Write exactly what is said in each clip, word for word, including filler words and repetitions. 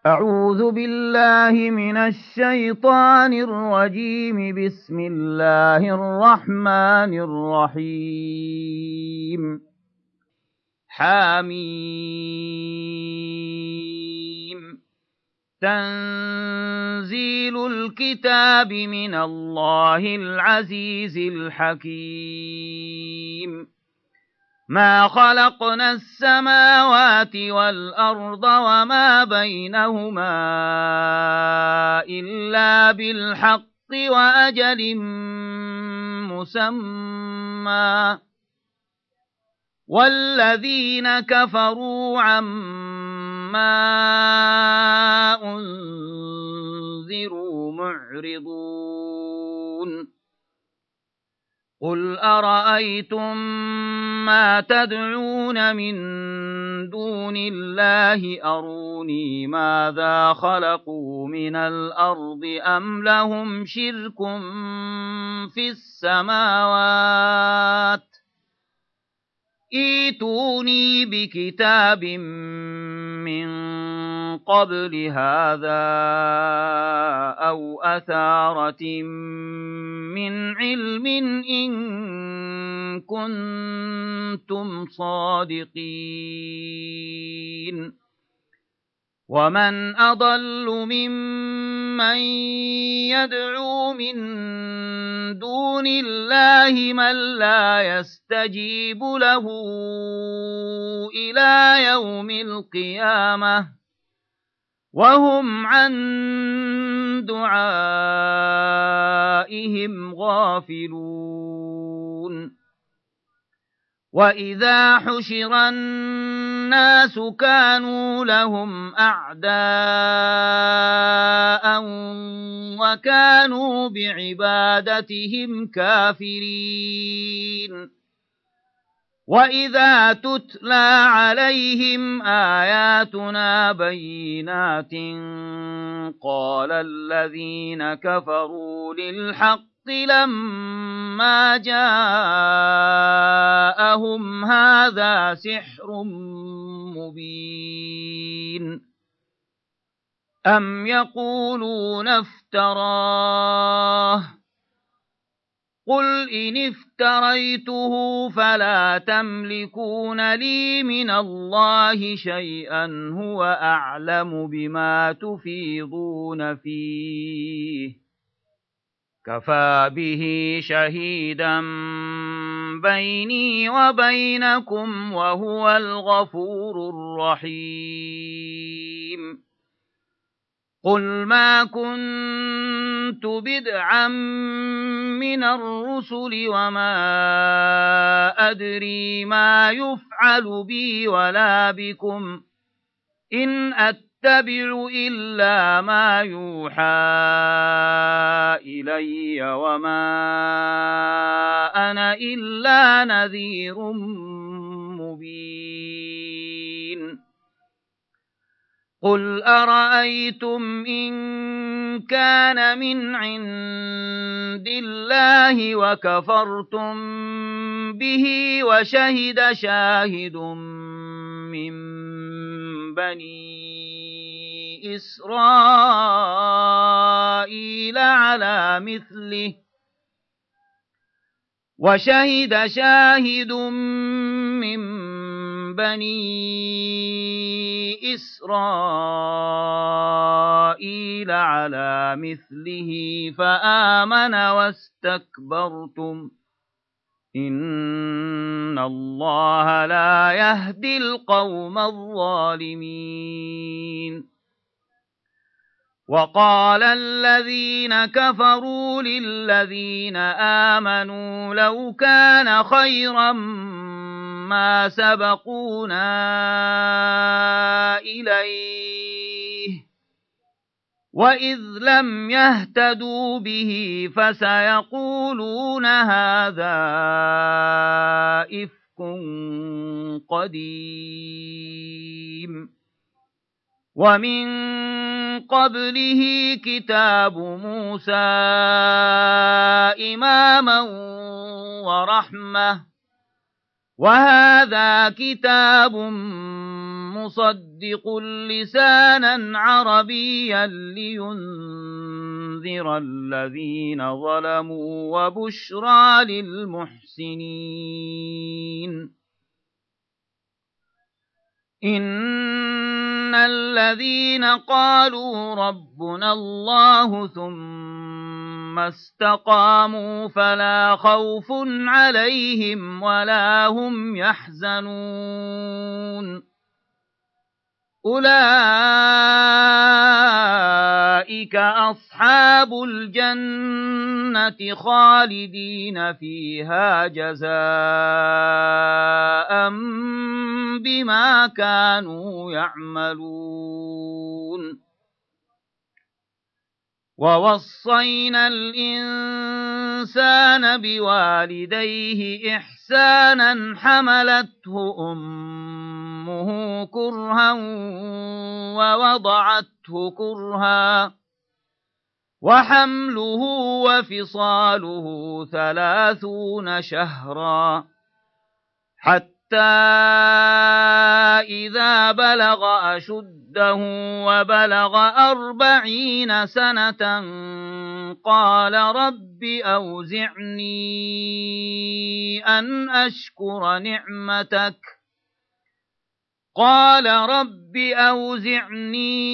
أعوذ بالله من الشيطان الرجيم. بسم الله الرحمن الرحيم. حميم. تنزيل الكتاب من الله العزيز الحكيم. ما خلقنا السماوات والأرض وما بينهما إلا بالحق وأجل مسمى، والذين كفروا عما أنذروا معرضون. قل أرأيتم ما تدعون من دون الله أروني ماذا خلقوا من الأرض أم لهم شرك في السماوات، ائتوني بكتاب من قبل هذا أو أثارة من علم إن كنتم صادقين. ومن أضل ممن يدعو من دون الله من لا يستجيب له إلى يوم القيامة وهم عن دعائهم غافلون. وإذا حشر الناس كانوا لهم أعداء وكانوا بعبادتهم كافرين. وإذا تتلى عليهم آياتنا بينات قال الذين كفروا للحق لما جاءهم هذا سحر مبين. أم يقولون افتراه، قل إن افتريته فلا تملكون لي من الله شيئا هو أعلم بما تفيضون فيه، كفى به شهيدا بيني وبينكم وهو الغفور الرحيم. قل ما كنت بدعا من الرسل وما أدري ما يفعل بي ولا بكم، إن أتبع إلا ما يوحى إلي وما أنا إلا نذير مبين. قل أرأيتم إن كان من عند الله وكفرتم به وشهد شاهد من بني إسرائيل على مثله وشهد شاهد من بني إسرائيل على مثله فآمن واستكبرتم، إن الله لا يهدي القوم الظالمين. وقال الذين كفروا للذين آمنوا لو كان خيرا ما سبقونا إليه، وإذ لم يهتدوا به فسيقولون هذا إفك قديم. ومن قبله كتاب موسى إماما ورحمة، وهذا كتاب ومصدق لسانا عربيا لينذر الذين ظلموا وبشرى للمحسنين إن الذين قالوا ربنا الله ثم استقاموا فلا خوف عليهم ولا هم يحزنون أولئك أصحاب الجنة خالدين فيها جزاء بما كانوا يعملون ووصينا الإنسان بوالديه إحسانا حملته أمه كرها ووضعته كرها وحمله وفصاله ثلاثون شهرا حتى إذا بلغ أشده وبلغ أربعين سنة قال رب أوزعني أن أشكر نعمتك قال رب أوزعني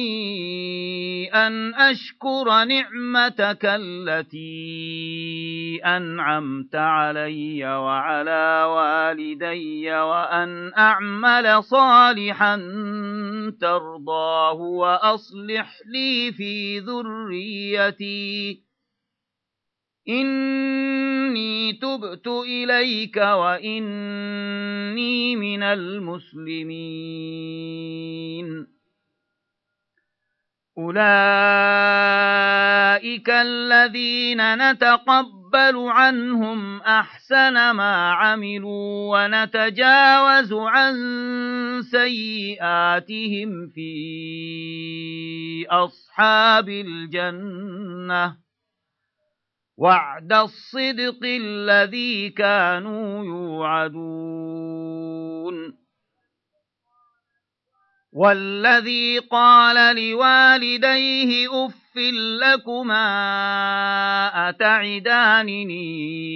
أن أشكر نعمتك التي أنعمت علي وعلى والدي وأن أعمل صالحا ترضاه وأصلح لي في ذريتي إني تبت إليك وإني من المسلمين أولئك الذين نتقبل عنهم أحسن ما عملوا ونتجاوز عن سيئاتهم في أصحاب الجنة وعد الصدق الذي كانوا يوعدون والذي قال لوالديه أف لكما أتعدانني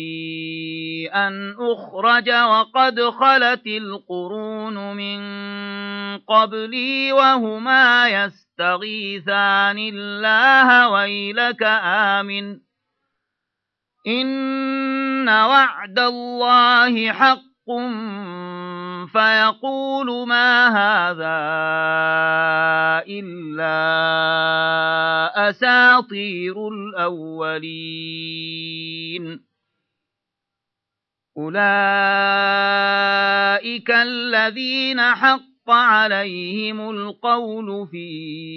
أن أخرج وقد خلت القرون من قبلي وهما يستغيثان الله ويلك آمن إن وعد الله حق فيقول ما هذا إلا أساطير الأولين أولئك الذين حق عليهم القول في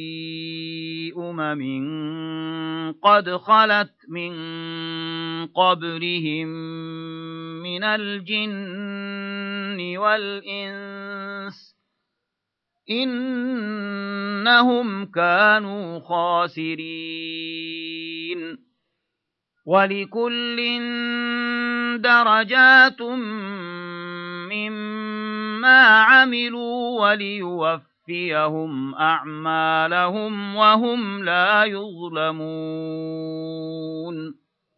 أمم قد خلت من قبلهم من الجن والإنس إنهم كانوا خاسرين ولكل درجات مما عملوا وليوفيهم أعمالهم وهم لا يظلمون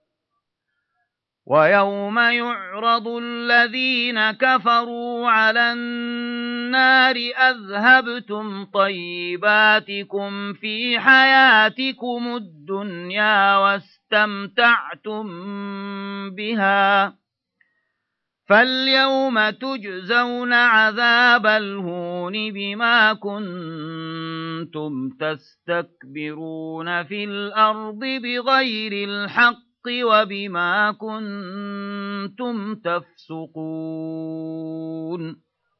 ويوم يعرض الذين كفروا على النار أذهبتم طيباتكم في حياتكم الدنيا واستمتعتم بها فاليوم تجزون عذاب الهون بما كنتم تستكبرون في الأرض بغير الحق وبما كنتم تفسقون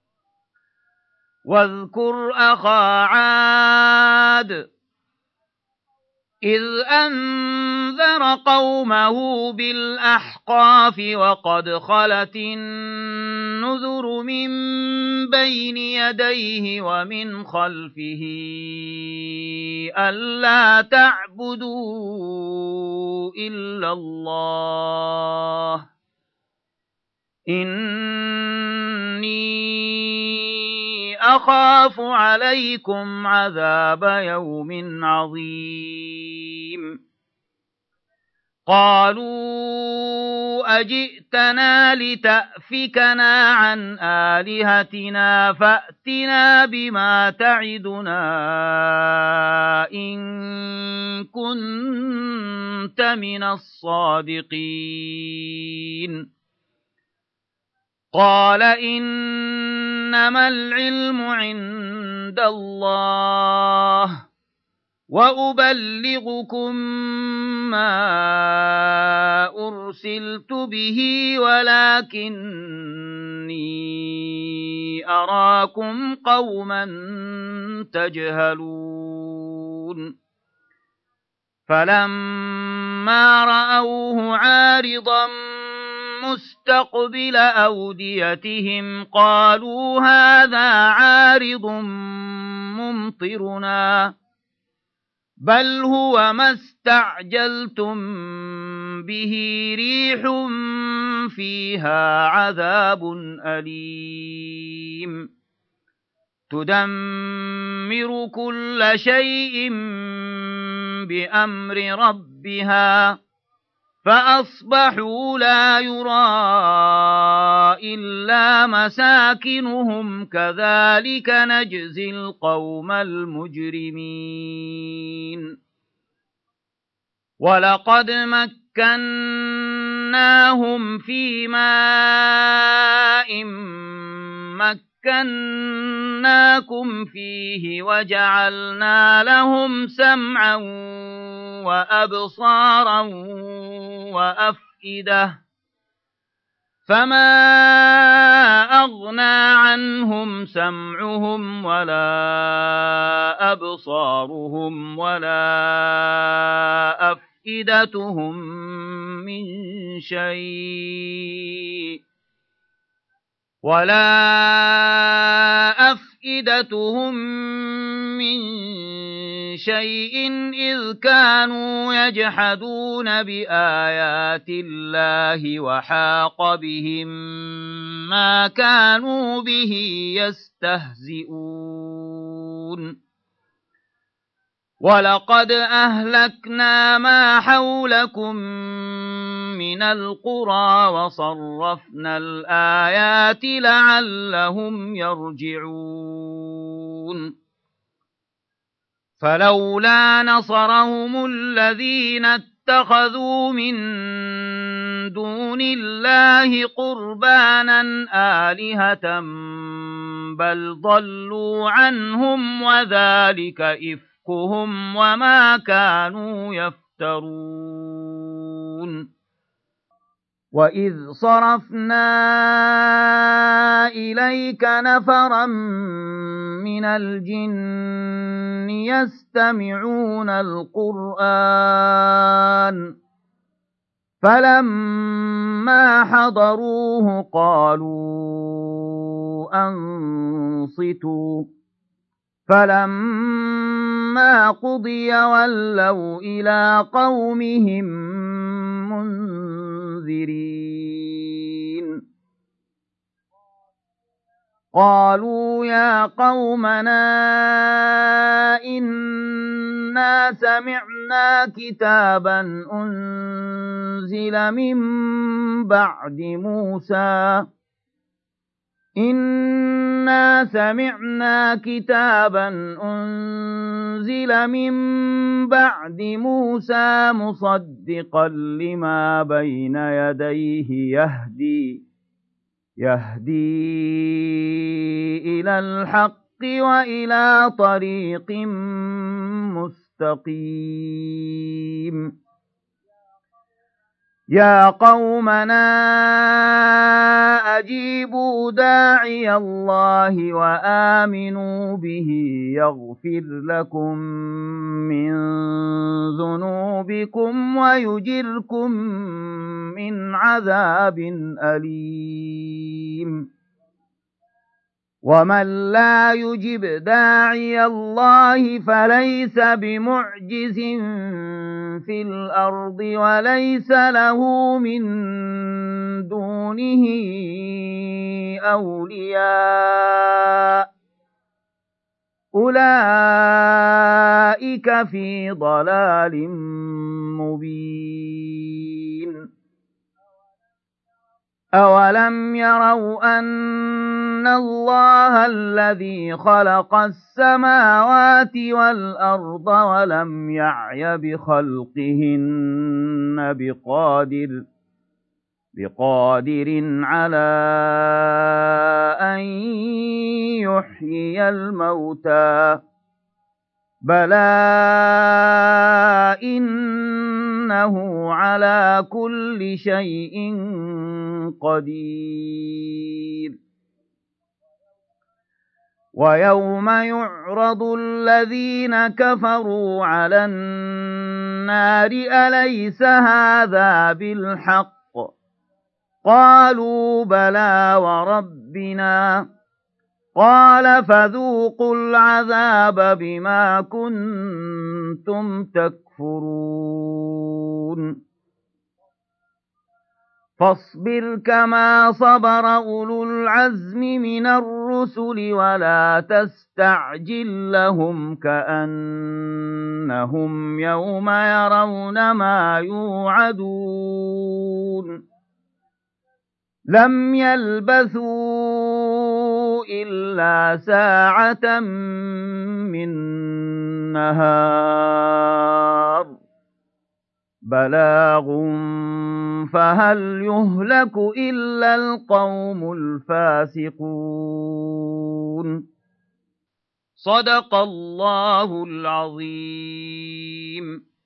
واذكر أخا عاد إذ أنذر قومه بالأحقاف وقد خلت النذر من بين يديه ومن خلفه ألا تعبدوا إلا الله إني أخاف عليكم عذاب يوم عظيم قالوا أجئتنا لتأفكنا عن آلهتنا فأتنا بما تعدنا إن كنت من الصادقين قال إنما العلم عند الله وأبلغكم ما أرسلت به ولكني أراكم قوما تجهلون فلما رأوه عارضا مستقبل أوديتهم قالوا هذا عارض ممطرنا بل هو ما استعجلتم به ريح فيها عذاب أليم تدمر كل شيء بأمر ربها فأصبحوا لا يرى إلا مساكنهم كذلك نجزي القوم المجرمين ولقد مكناهم في ماء مكناكم فيه وجعلنا لهم سمعا وأبصارا وأفئدة فما أغنى عنهم سمعهم ولا أبصارهم ولا أفئدتهم من شيء ولا أفئدتهم من شيء إذ كانوا يجحدون بآيات الله وحاق بهم ما كانوا به يستهزئون ولقد أهلكنا ما حولكم من القرى وصرفنا الآيات لعلهم يرجعون فلولا نصرهم الذين اتخذوا من دون الله قربانا آلهة بل ضلوا عنهم وذلك إفكهم وما كانوا يفترون وَإِذْ صَرَفْنَا إِلَيْكَ نَفَرًا مِنَ الْجِنِّ يَسْتَمِعُونَ الْقُرْآنَ فَلَمَّا حَضَرُوهُ قَالُوا أَنصِتُوا فَلَمَّا قُضِيَ وَلَّوْا إِلَىٰ قَوْمِهِم مُنذِرِينَ قالوا يا قومنا إنا سمعنا كتابا أنزل من بعد موسى إنا سمعنا كتابا أنزل من بعد موسى مصدقا لما بين يديه يهدي يهدي إلى الحق وإلى طريق مستقيم يا قومنا أجيبوا داعي الله وآمنوا به يغفر لكم من ذنوبكم ويجركم من عذاب أليم ومن لا يجب داعي الله فليس بمعجز في الأرض وليس له من دونه أولياء أولئك في ضلال مبين أولم يروا أن الله الذي خلق السماوات والأرض ولم يعي بخلقهن بقادر بقادر على أن يحيي الموتى بلى إنه على كل شيء قدير ويوم يعرض الذين كفروا على النار أليس هذا بالحق قالوا بلى وربنا قال فذوقوا العذاب بما كنتم تكفرون فاصبر كما صبر أولو العزم من الرسل ولا تستعجل لهم كأنهم يوم يرون ما يوعدون لم يلبثوا إلا ساعة من نهار بلاغ فهل يهلك إلا القوم الفاسقون صدق الله العظيم.